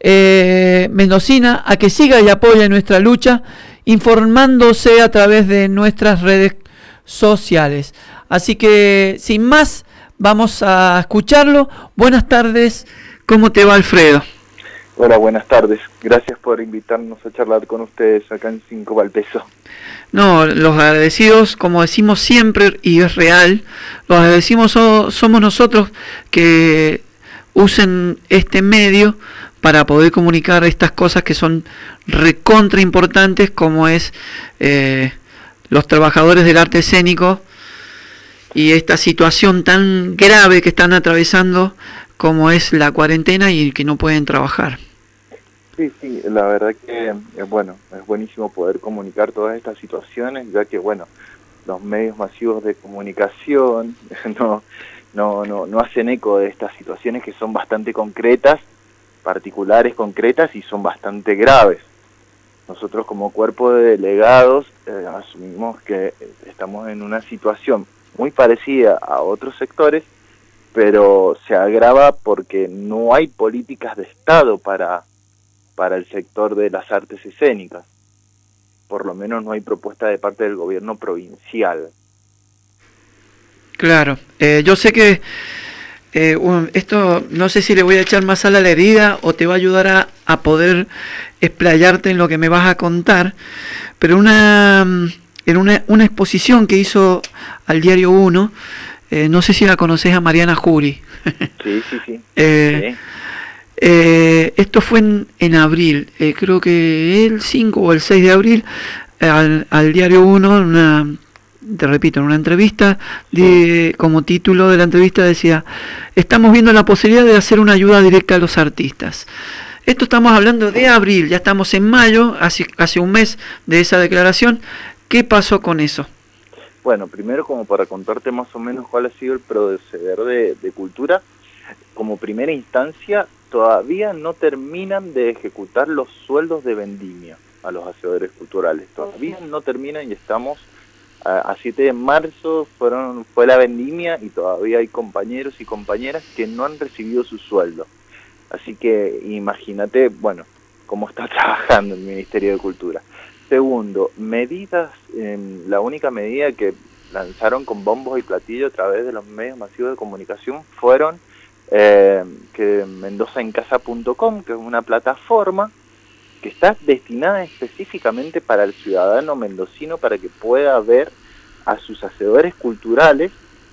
mendocina a que siga y apoye nuestra lucha, informándose a través de nuestras redes sociales. Así que, sin más, vamos a escucharlo. Buenas tardes, ¿cómo te va, Alfredo? Hola, buenas tardes. Gracias por invitarnos a charlar con ustedes acá en 5 Valpeso. No, los agradecidos, como decimos siempre, y es real, los agradecidos somos nosotros que usen este medio para poder comunicar estas cosas que son recontra importantes, como es los trabajadores del arte escénico y esta situación tan grave que están atravesando como es la cuarentena y que no pueden trabajar. Sí, la verdad que es buenísimo poder comunicar todas estas situaciones, ya que los medios masivos de comunicación no hacen eco de estas situaciones que son bastante concretas, particulares, concretas y son bastante graves. Nosotros como cuerpo de delegados asumimos que estamos en una situación muy parecida a otros sectores, pero se agrava porque no hay políticas de Estado para el sector de las artes escénicas. Por lo menos no hay propuesta de parte del gobierno provincial. Claro, yo sé que esto no sé si le voy a echar más sal a la herida o te va a ayudar a poder explayarte en lo que me vas a contar, pero en una exposición que hizo al Diario 1, no sé si la conoces a Mariana Jury. Sí. Sí. Esto fue en abril, creo que el 5 o el 6 de abril, al Diario 1, te repito, en una entrevista, como título de la entrevista decía: estamos viendo la posibilidad de hacer una ayuda directa a los artistas. Esto estamos hablando de abril, ya estamos en mayo, hace un mes de esa declaración. ¿Qué pasó con eso? Bueno, primero, como para contarte más o menos cuál ha sido el proceder de cultura, como primera instancia, todavía no terminan de ejecutar los sueldos de vendimia a los hacedores culturales. Todavía no terminan y estamos a 7 de marzo, fue la vendimia y todavía hay compañeros y compañeras que no han recibido su sueldo. Así que imagínate, cómo está trabajando el Ministerio de Cultura. Segundo, medidas, la única medida que lanzaron con bombos y platillos a través de los medios masivos de comunicación fueron que mendozaencasa.com, que es una plataforma que está destinada específicamente para el ciudadano mendocino, para que pueda ver a sus hacedores culturales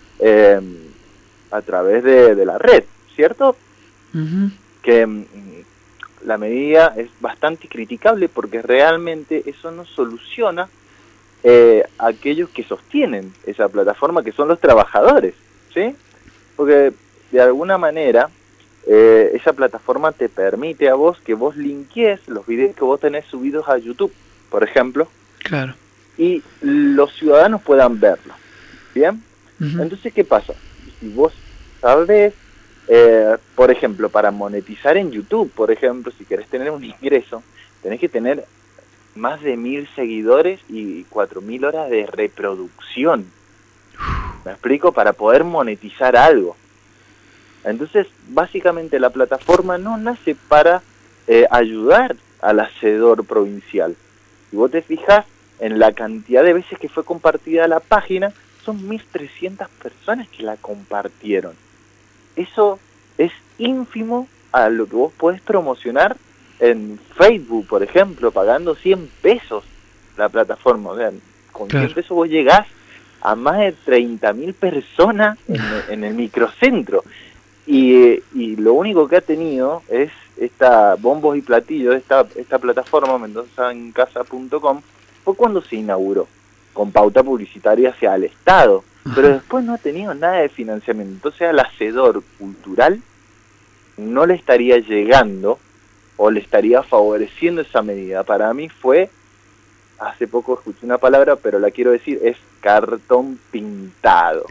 a través de la red, ¿cierto? Uh-huh. Que la medida es bastante criticable porque realmente eso no soluciona a aquellos que sostienen esa plataforma, que son los trabajadores, ¿sí? Porque de alguna manera esa plataforma te permite a vos que vos linkees los videos que vos tenés subidos a YouTube, por ejemplo. Claro. Y los ciudadanos puedan verlo, ¿bien? Uh-huh. Entonces, ¿qué pasa? Si vos sabés, por ejemplo, para monetizar en YouTube, por ejemplo, si querés tener un ingreso, tenés que tener más de 1000 seguidores y 4000 horas de reproducción. ¿Me explico? Para poder monetizar algo. Entonces, básicamente la plataforma no nace para ayudar al hacedor provincial. Si vos te fijas en la cantidad de veces que fue compartida la página, son 1300 personas que la compartieron. Eso es ínfimo a lo que vos podés promocionar en Facebook, por ejemplo, pagando 100 pesos la plataforma. O sea, con 100 pesos vos llegás a más de 30.000 personas en el microcentro. Y lo único que ha tenido es esta bombos y platillos, esta plataforma mendozaencasa.com, fue cuando se inauguró, con pauta publicitaria hacia el Estado, pero después no ha tenido nada de financiamiento. Entonces al hacedor cultural no le estaría llegando o le estaría favoreciendo esa medida. Para mí fue, hace poco escuché una palabra, pero la quiero decir, es cartón pintado.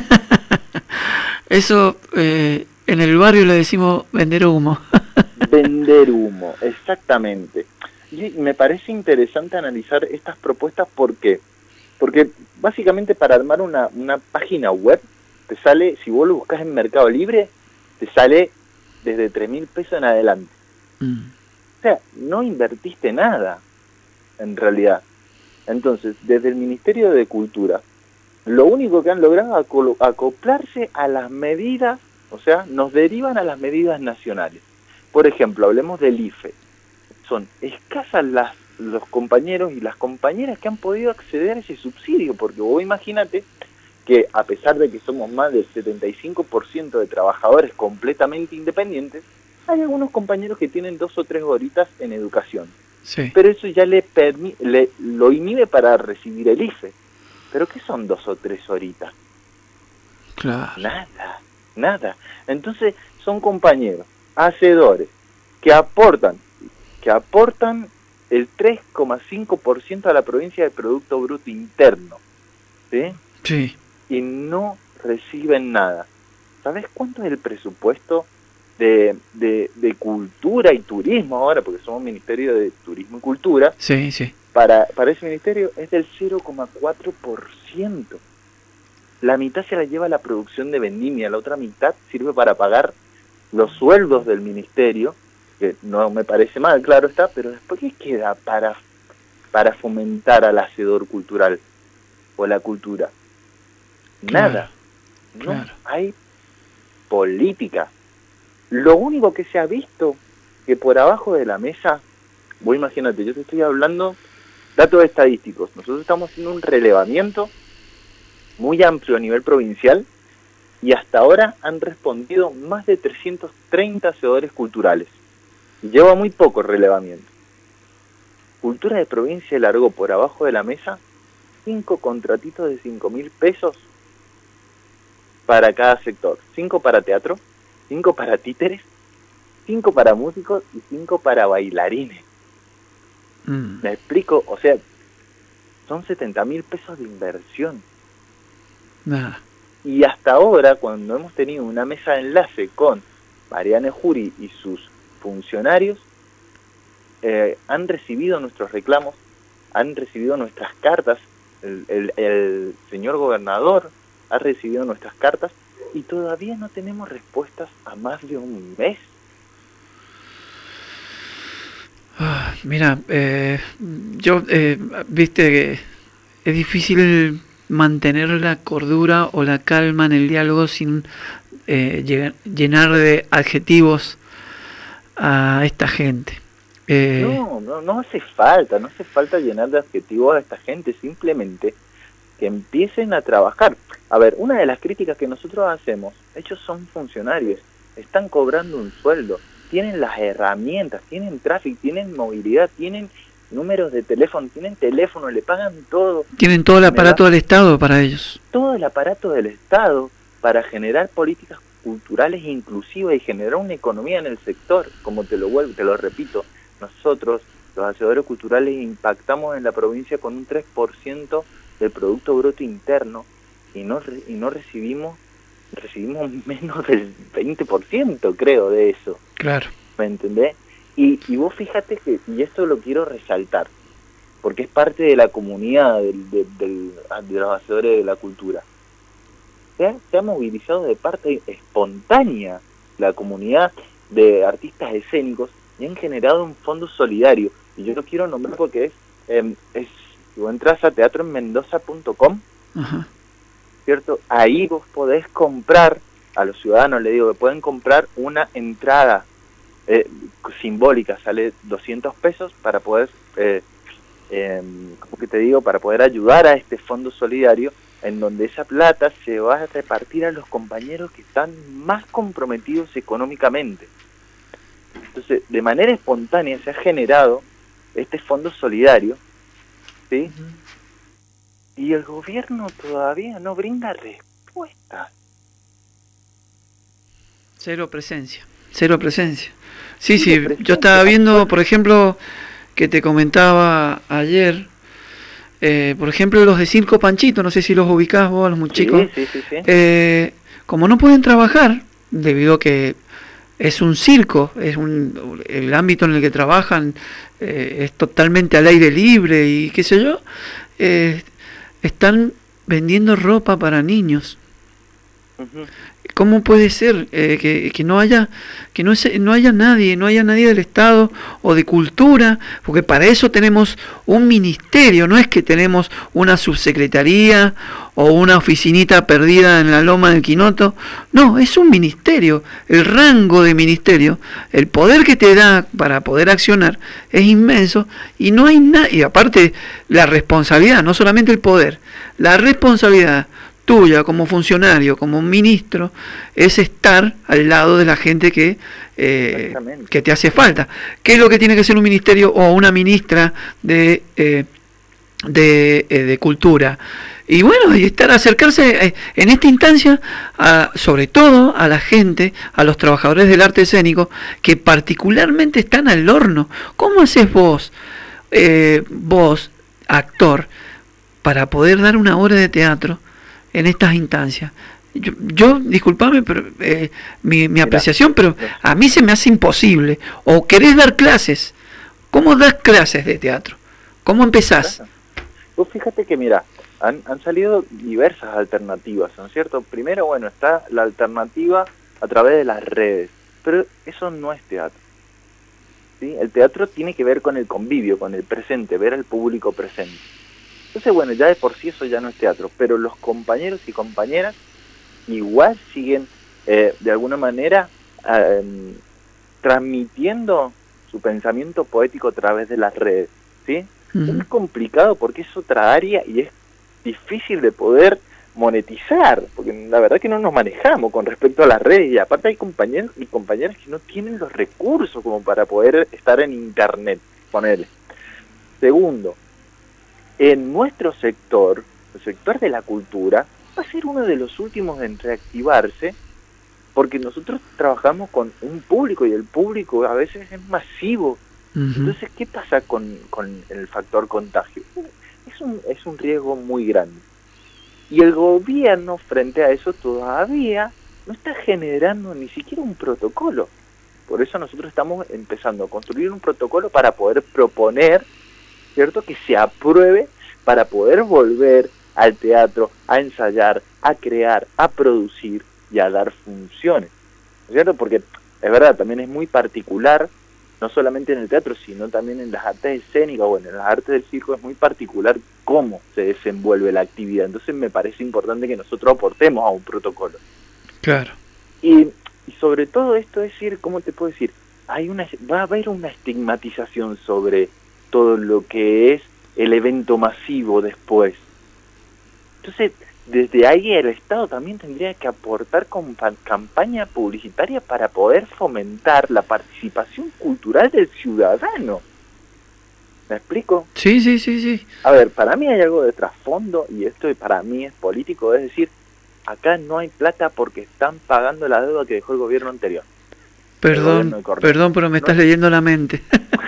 Eso en el barrio le decimos vender humo. Vender humo, exactamente. Y me parece interesante analizar estas propuestas. ¿Por qué? Porque básicamente para armar una página web te sale, si vos lo buscas en Mercado Libre, te sale desde 3.000 pesos en adelante. O sea, no invertiste nada, en realidad. Entonces, desde el Ministerio de Cultura, lo único que han logrado es acoplarse a las medidas, o sea, nos derivan a las medidas nacionales. Por ejemplo, hablemos del IFE. Son escasas los compañeros y las compañeras que han podido acceder a ese subsidio, porque vos imagínate que a pesar de que somos más del 75% de trabajadores completamente independientes, hay algunos compañeros que tienen 2 o 3 horitas en educación. Sí. Pero eso ya lo inhibe para recibir el IFE. ¿Pero qué son 2 o 3 horitas? Claro. Nada. Entonces son compañeros, hacedores, que aportan el 3,5% a la provincia del Producto Bruto Interno, ¿sí? Sí. Y no reciben nada. ¿Sabes cuánto es el presupuesto de cultura y turismo ahora? Porque somos Ministerio de Turismo y Cultura. Sí. Para ese ministerio es del 0,4%. La mitad se la lleva la producción de vendimia, la otra mitad sirve para pagar los sueldos del ministerio, que no me parece mal, claro está, pero después ¿qué queda para fomentar al hacedor cultural o la cultura? Nada. Claro. No hay política. Lo único que se ha visto que por abajo de la mesa, vos imagínate, yo te estoy hablando datos estadísticos, nosotros estamos haciendo un relevamiento muy amplio a nivel provincial y hasta ahora han respondido más de 330 hacedores culturales. Y lleva muy poco relevamiento. Cultura de Provincia largó por abajo de la mesa 5 contratitos de 5.000 pesos para cada sector. 5 para teatro, 5 para títeres, 5 para músicos y 5 para bailarines. ¿Me explico? O sea, son 70.000 pesos de inversión. Nada. Y hasta ahora, cuando hemos tenido una mesa de enlace con Mariana Jury y sus funcionarios, han recibido nuestros reclamos, han recibido nuestras cartas, el señor gobernador ha recibido nuestras cartas y todavía no tenemos respuestas a más de un mes. Mira, viste que es difícil mantener la cordura o la calma en el diálogo sin llenar de adjetivos a esta gente. No hace falta llenar de adjetivos a esta gente, simplemente que empiecen a trabajar. A ver, una de las críticas que nosotros hacemos, ellos son funcionarios, están cobrando un sueldo, tienen las herramientas, tienen tráfico, tienen movilidad, tienen números de teléfono, le pagan todo. Tienen todo el aparato del Estado para ellos. Todo el aparato del Estado para generar políticas culturales inclusivas y generar una economía en el sector. Como te lo repito, nosotros, los hacedores culturales, impactamos en la provincia con un 3% del Producto Bruto Interno y no recibimos menos del 20%, creo, de eso. Claro. ¿Me entendés? Y vos fíjate que, y esto lo quiero resaltar, porque es parte de la comunidad de los hacedores de la cultura. Se ha movilizado de parte espontánea la comunidad de artistas escénicos y han generado un fondo solidario. Y yo lo quiero nombrar porque si vos entras a teatroenmendoza.com, ¿cierto? Ahí vos podés comprar, a los ciudadanos les digo que pueden comprar una entrada simbólica, sale 200 pesos para poder, para poder ayudar a este fondo solidario, en donde esa plata se va a repartir a los compañeros que están más comprometidos económicamente. Entonces, de manera espontánea se ha generado este fondo solidario, ¿sí? Y el gobierno todavía no brinda respuesta. Cero presencia. Sí, yo estaba viendo, por ejemplo, que te comentaba ayer, por ejemplo, los de Circo Panchito, no sé si los ubicás vos, los muchachos. Sí. Como no pueden trabajar, debido a que es un circo, el ámbito en el que trabajan es totalmente al aire libre y qué sé yo, están vendiendo ropa para niños. ¿Cómo puede ser que no haya no haya nadie del Estado o de Cultura? Porque para eso tenemos un ministerio, no es que tenemos una subsecretaría o una oficinita perdida en la loma del Quinoto. No, es un ministerio. El rango de ministerio, el poder que te da para poder accionar es inmenso, y no hay nada. Y aparte, la responsabilidad, no solamente el poder, la responsabilidad tuya como funcionario, como ministro, es estar al lado de la gente que te hace falta. ¿Qué es lo que tiene que ser un ministerio o una ministra de Cultura? Y bueno, y acercarse en esta instancia, sobre todo a la gente, a los trabajadores del arte escénico, que particularmente están al horno. ¿Cómo haces vos, actor, para poder dar una obra de teatro en estas instancias? Yo disculpame, pero mi apreciación, pero a mí se me hace imposible. ¿O querés dar clases? ¿Cómo das clases de teatro? ¿Cómo empezás? Pues fíjate que mira, han salido diversas alternativas, ¿no es cierto? Primero, bueno, está la alternativa a través de las redes, pero eso no es teatro, ¿sí? El teatro tiene que ver con el convivio, con el presente, ver al público presente. Entonces, bueno, ya de por sí eso ya no es teatro, pero los compañeros y compañeras igual siguen, de alguna manera, transmitiendo su pensamiento poético a través de las redes, ¿sí? Es complicado porque es otra área y es difícil de poder monetizar, porque la verdad que no nos manejamos con respecto a las redes, y aparte hay compañeros y compañeras que no tienen los recursos como para poder estar en internet, ponele. Segundo, en nuestro sector, el sector de la cultura, va a ser uno de los últimos en reactivarse, porque nosotros trabajamos con un público y el público a veces es masivo. Entonces, ¿qué pasa con el factor contagio? Es un riesgo muy grande. Y el gobierno, frente a eso, todavía no está generando ni siquiera un protocolo. Por eso nosotros estamos empezando a construir un protocolo para poder proponer, ¿cierto?, que se apruebe para poder volver al teatro, a ensayar, a crear, a producir y a dar funciones, ¿no es cierto? Porque es verdad, también es muy particular, no solamente en el teatro, sino también en las artes escénicas, bueno, en las artes del circo es muy particular cómo se desenvuelve la actividad. Entonces me parece importante que nosotros aportemos a un protocolo. Claro. Y sobre todo esto, es decir, ¿cómo te puedo decir? Va a haber una estigmatización sobre todo lo que es el evento masivo después. Entonces, desde ahí el Estado también tendría que aportar con campaña publicitaria para poder fomentar la participación cultural del ciudadano. ¿Me explico? Sí. A ver, para mí hay algo de trasfondo, y esto para mí es político, es decir, acá no hay plata porque están pagando la deuda que dejó el gobierno anterior. Perdón, pero me estás leyendo la mente.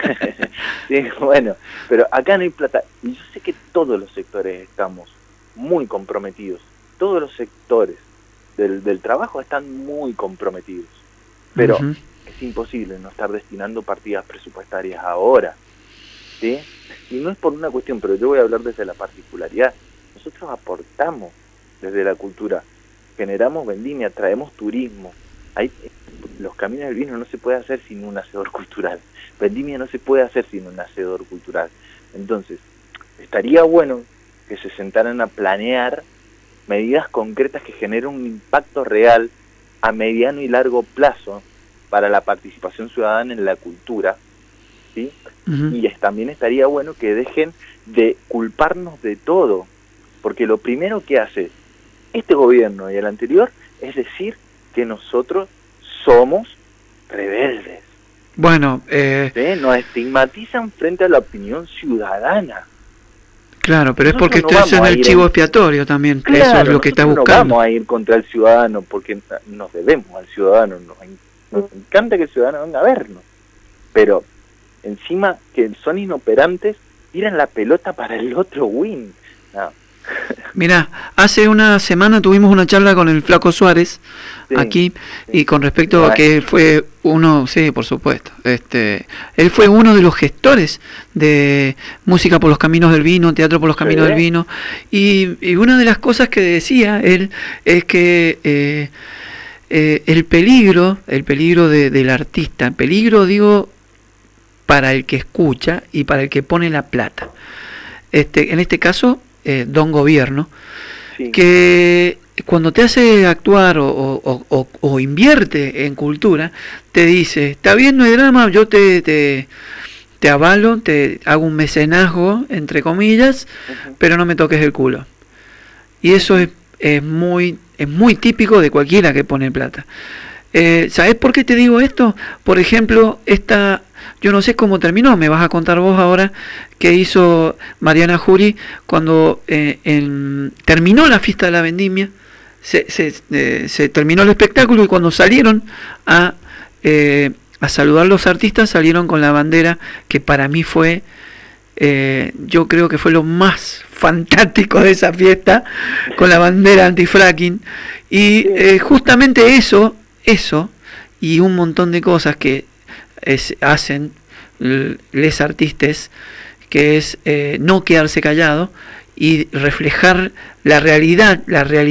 Sí, bueno, pero acá no hay plata, y yo sé que todos los sectores estamos muy comprometidos, todos los sectores del trabajo están muy comprometidos, pero es imposible no estar destinando partidas presupuestarias ahora, ¿sí? Y no es por una cuestión, pero yo voy a hablar desde la particularidad. Nosotros aportamos desde la cultura, generamos vendimia, traemos turismo. Los caminos del vino no se puede hacer sin un hacedor cultural, vendimia no se puede hacer sin un hacedor cultural. Entonces, estaría bueno que se sentaran a planear medidas concretas que generen un impacto real a mediano y largo plazo para la participación ciudadana en la cultura, ¿sí? Y también estaría bueno que dejen de culparnos de todo, porque lo primero que hace este gobierno y el anterior es decir que nosotros somos rebeldes. Bueno, ¿sí? Nos estigmatizan frente a la opinión ciudadana. Claro, pero nosotros es porque ustedes son el chivo expiatorio también, claro, eso es lo que está buscando. No vamos a ir contra el ciudadano porque nos debemos al ciudadano, nos encanta que el ciudadano venga a vernos, pero encima que son inoperantes, tiran la pelota para el otro win. No. Mirá, hace una semana tuvimos una charla con el Flaco Suárez aquí, y con respecto a que fue uno, sí, por supuesto, él fue uno de los gestores de Música por los Caminos del Vino, Teatro por los Caminos del Vino, y una de las cosas que decía él es que el peligro del artista, el peligro digo para el que escucha y para el que pone la plata. En este caso, don Gobierno, sí, que cuando te hace actuar o invierte en cultura, te dice, está bien, no hay drama, yo te avalo, te hago un mecenazgo, entre comillas, pero no me toques el culo. Y eso es muy típico de cualquiera que pone plata. ¿Sabes por qué te digo esto? Por ejemplo, yo no sé cómo terminó, me vas a contar vos ahora, qué hizo Mariana Jury cuando terminó la fiesta de la vendimia, se terminó el espectáculo, y cuando salieron a saludar a los artistas, salieron con la bandera, que para mí fue, yo creo que fue lo más fantástico de esa fiesta, con la bandera anti-fracking, y justamente eso y un montón de cosas que hacen les artistas, que es no quedarse callado y reflejar la realidad,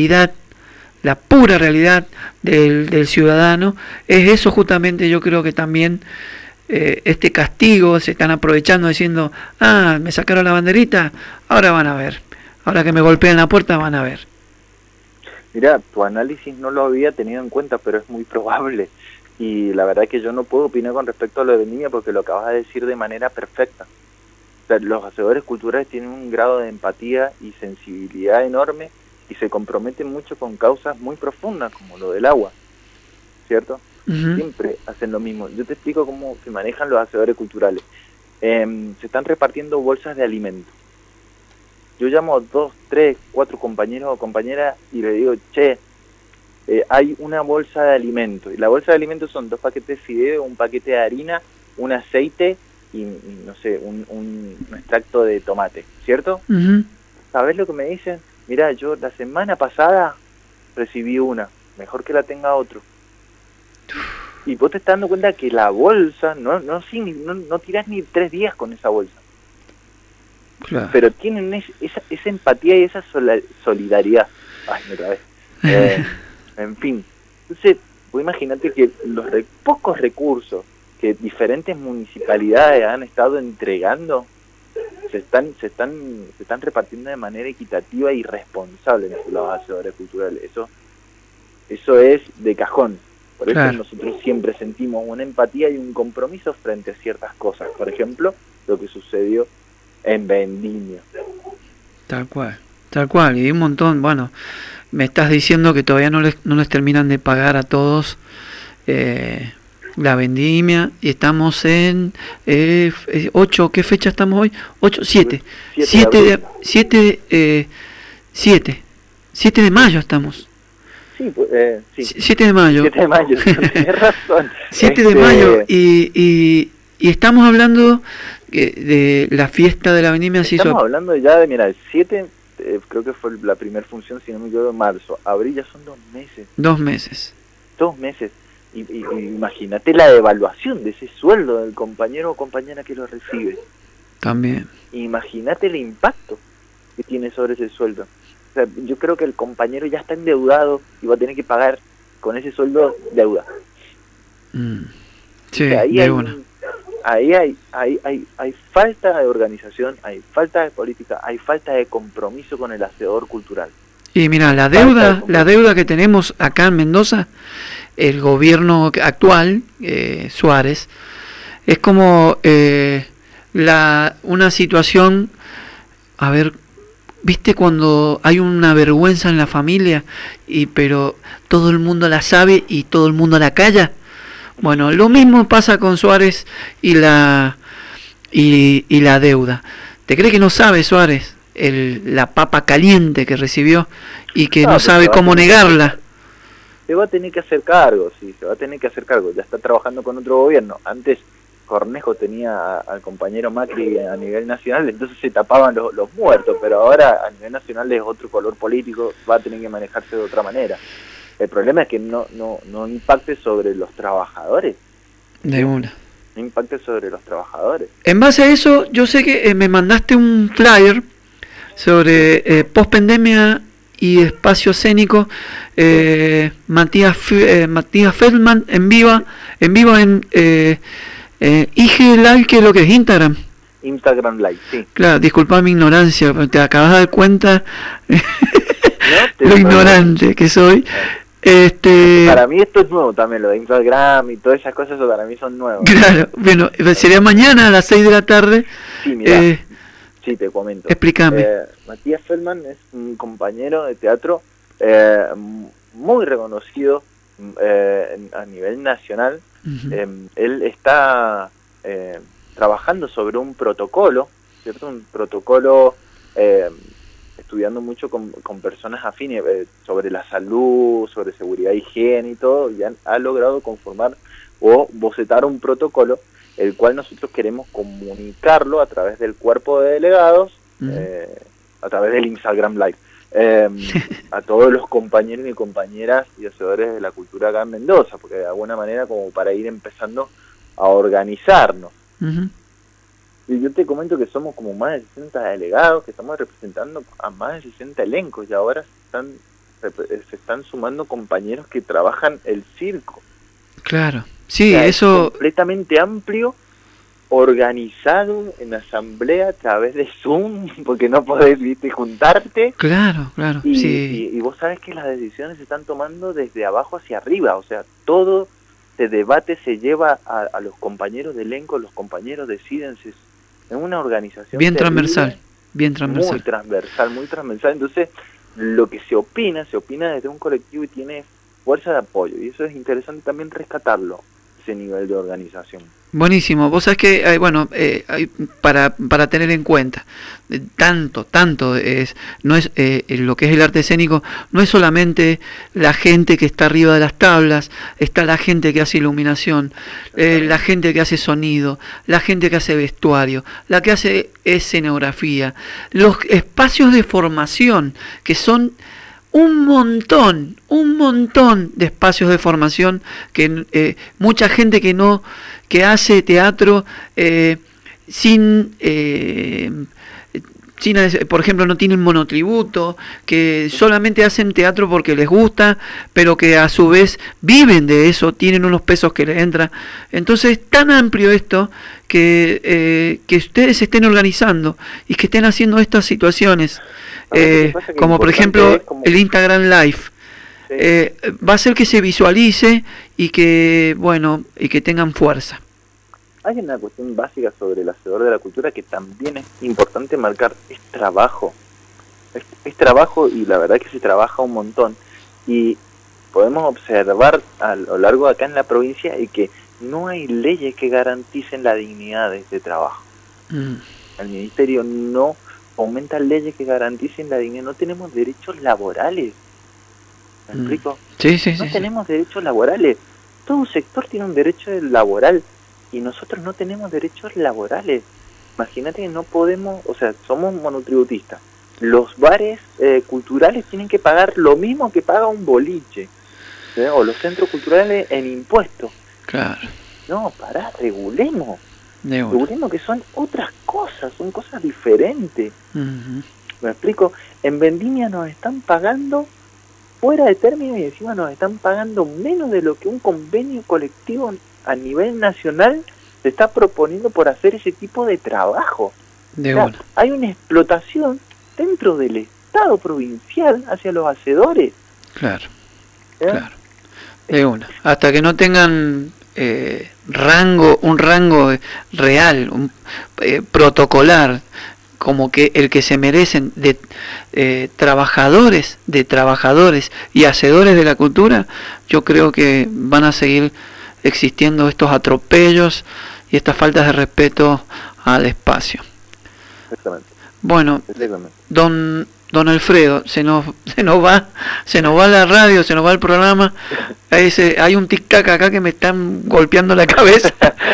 la pura realidad del ciudadano. Es eso justamente, yo creo que también este castigo se están aprovechando, diciendo, me sacaron la banderita, ahora van a ver, ahora que me golpean la puerta van a ver. Mira, tu análisis no lo había tenido en cuenta, pero es muy probable, y la verdad es que yo no puedo opinar con respecto a lo de Vendimia, porque lo acabas de decir de manera perfecta. O sea, los hacedores culturales tienen un grado de empatía y sensibilidad enorme, y se comprometen mucho con causas muy profundas, como lo del agua, ¿cierto? Siempre hacen lo mismo. Yo te explico cómo se manejan los hacedores culturales. Se están repartiendo bolsas de alimentos. Yo llamo a 2, 3, 4 compañeros o compañeras y le digo, che, hay una bolsa de alimentos. Y la bolsa de alimentos son 2 paquetes de fideo, un paquete de harina, un aceite y no sé, un extracto de tomate, ¿cierto? ¿Sabés lo que me dicen? Mirá, yo la semana pasada recibí una, mejor que la tenga otro. Y vos te estás dando cuenta que la bolsa, no tirás ni 3 días con esa bolsa. Claro. Pero tienen esa empatía y esa solidaridad. Ay, me trabé. En fin. Entonces, vos imaginate que los pocos recursos que diferentes municipalidades han estado entregando se están repartiendo de manera equitativa y responsable entre los hacedores culturales. Eso es de cajón. Por eso nosotros siempre sentimos una empatía y un compromiso frente a ciertas cosas. Por ejemplo, lo que sucedió en Vendimia. Tal cual, y un montón. Bueno, me estás diciendo que todavía no les terminan de pagar a todos la vendimia, y estamos en 8, ¿qué fecha estamos hoy? 7 de mayo estamos. Sí, sí. 7 de mayo. 7 de mayo, tienes razón. 7 de mayo, y estamos hablando de la fiesta de la vendimia. Estamos hablando ya de, mira, el 7, creo que fue la primera función, si no me equivoco, de marzo. Abril ya son 2 meses. 2 meses. 2 meses. Y imagínate la devaluación de ese sueldo del compañero o compañera que lo recibe. También. Imagínate el impacto que tiene sobre ese sueldo. O sea, yo creo que el compañero ya está endeudado y va a tener que pagar con ese sueldo deuda. Sí, o sea, ahí hay falta de organización, hay falta de política, hay falta de compromiso con el hacedor cultural. Y mira, la deuda que tenemos acá en Mendoza, el gobierno actual, Suárez, es como una situación, a ver, ¿viste cuando hay una vergüenza en la familia pero todo el mundo la sabe y todo el mundo la calla? Bueno, lo mismo pasa con Suárez y la deuda. ¿Te crees que no sabe Suárez la papa caliente que recibió y que no sabe cómo negarla? Se va a tener que hacer cargo, sí, se va a tener que hacer cargo. Ya está trabajando con otro gobierno. Antes Cornejo tenía al compañero Macri a nivel nacional, entonces se tapaban los muertos, pero ahora a nivel nacional es otro color político, va a tener que manejarse de otra manera. El problema es que no impacte sobre los trabajadores. De una. No impacte sobre los trabajadores. En base a eso, yo sé que me mandaste un flyer sobre post-pandemia y espacio escénico, Matías Feldman en vivo en IG Live, que es lo que es Instagram Live, sí. Claro, disculpa mi ignorancia, te acabas de dar cuenta lo ignorante que soy. Para mí esto es nuevo también, lo de Instagram y todas esas cosas, eso para mí son nuevos. Claro, bueno, sería mañana a las 6 de la tarde. Sí, mira, sí, te comento. Explícame. Matías Feldman es un compañero de teatro muy reconocido a nivel nacional. Él está trabajando sobre un protocolo, ¿cierto? Un protocolo estudiando mucho con personas afines sobre la salud, sobre seguridad, higiene y todo, y ha logrado conformar o bocetar un protocolo, el cual nosotros queremos comunicarlo a través del cuerpo de delegados, a través del Instagram Live, a todos los compañeros y compañeras y hacedores de la cultura acá en Mendoza, porque de alguna manera como para ir empezando a organizarnos. Y yo te comento que somos como más de 60 delegados, que estamos representando a más de 60 elencos, y ahora se están sumando compañeros que trabajan el circo. Claro, sí, o sea, eso... es completamente amplio, organizado en asamblea a través de Zoom, porque no podés, viste, juntarte. Claro, y, sí. Y vos sabés que las decisiones se están tomando desde abajo hacia arriba, o sea, todo este debate se lleva a los compañeros de elenco, los compañeros deciden, es una organización bien terrible, transversal, muy transversal. Entonces, lo que se opina desde un colectivo y tiene fuerza de apoyo, y eso es interesante también rescatarlo, ese nivel de organización. Buenísimo. Vos sabés que para tener en cuenta, tanto es, no es lo que es el arte escénico, no es solamente la gente que está arriba de las tablas, está la gente que hace iluminación, la gente que hace sonido, la gente que hace vestuario, la que hace escenografía, los espacios de formación, que son un montón de espacios de formación, que mucha gente que hace teatro sin por ejemplo, no tienen monotributo, que solamente hacen teatro porque les gusta, pero que a su vez viven de eso, tienen unos pesos que les entran. Entonces es tan amplio esto que ustedes estén organizando y que estén haciendo estas situaciones, como por ejemplo el Instagram Live. Sí. Va a hacer que se visualice y que tengan fuerza. Hay una cuestión básica sobre el hacedor de la cultura que también es importante marcar, es trabajo. Es trabajo, y la verdad que se trabaja un montón. Y podemos observar a lo largo de acá en la provincia y que no hay leyes que garanticen la dignidad de este trabajo. El ministerio no fomenta leyes que garanticen la dignidad. No tenemos derechos laborales. ¿Me explico? Sí, no tenemos derechos laborales. Todo sector tiene un derecho laboral y nosotros no tenemos derechos laborales. Imagínate que no podemos, o sea, somos monotributistas. Los bares culturales tienen que pagar lo mismo que paga un boliche, ¿sí? O los centros culturales en impuestos. Claro. No, regulemos. Regulemos, que son otras cosas, son cosas diferentes. ¿Me explico? En Vendimia nos están pagando fuera de término y encima nos están pagando menos de lo que un convenio colectivo a nivel nacional se está proponiendo por hacer ese tipo de trabajo. Hay una explotación dentro del Estado provincial hacia los hacedores. Claro. De una. Hasta que no tengan un rango real, protocolar, como que el que se merecen, de trabajadores y hacedores de la cultura, yo creo que van a seguir existiendo estos atropellos y estas faltas de respeto al espacio. Exactamente. Bueno, don Alfredo, se nos va la radio, se nos va el programa. Hay un tic-tac acá que me están golpeando la cabeza.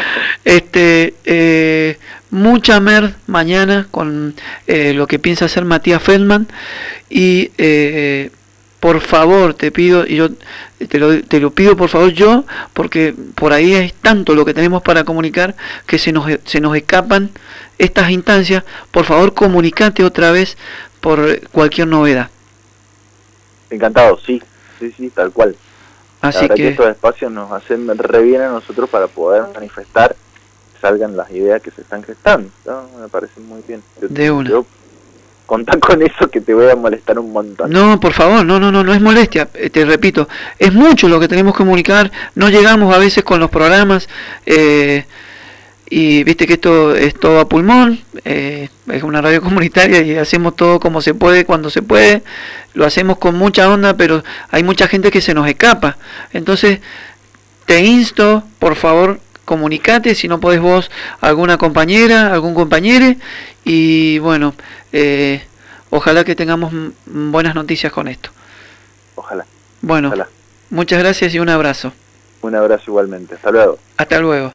Mucha mer mañana con lo que piensa hacer Matías Feldman, y por favor te pido, y yo te lo pido por favor yo, porque por ahí es tanto lo que tenemos para comunicar que se nos escapan estas instancias. Por favor, comunicate otra vez por cualquier novedad. Encantado, sí, tal cual. Así la verdad que que estos espacios nos hacen re bien a nosotros para poder manifestar, que salgan las ideas que se están gestando, ¿no? Me parece muy bien. de una. Yo contá con eso, que te voy a molestar un montón. No, por favor, no es molestia, te repito, es mucho lo que tenemos que comunicar, no llegamos a veces con los programas, y viste que esto es todo a pulmón, es una radio comunitaria y hacemos todo como se puede, cuando se puede, lo hacemos con mucha onda, pero hay mucha gente que se nos escapa, entonces te insto, por favor, comunicate, si no podés vos, alguna compañera, algún compañero, y bueno, ojalá que tengamos buenas noticias con esto. Ojalá. Bueno, Ojalá. muchas gracias y un abrazo. Un abrazo igualmente. Hasta luego. Hasta luego.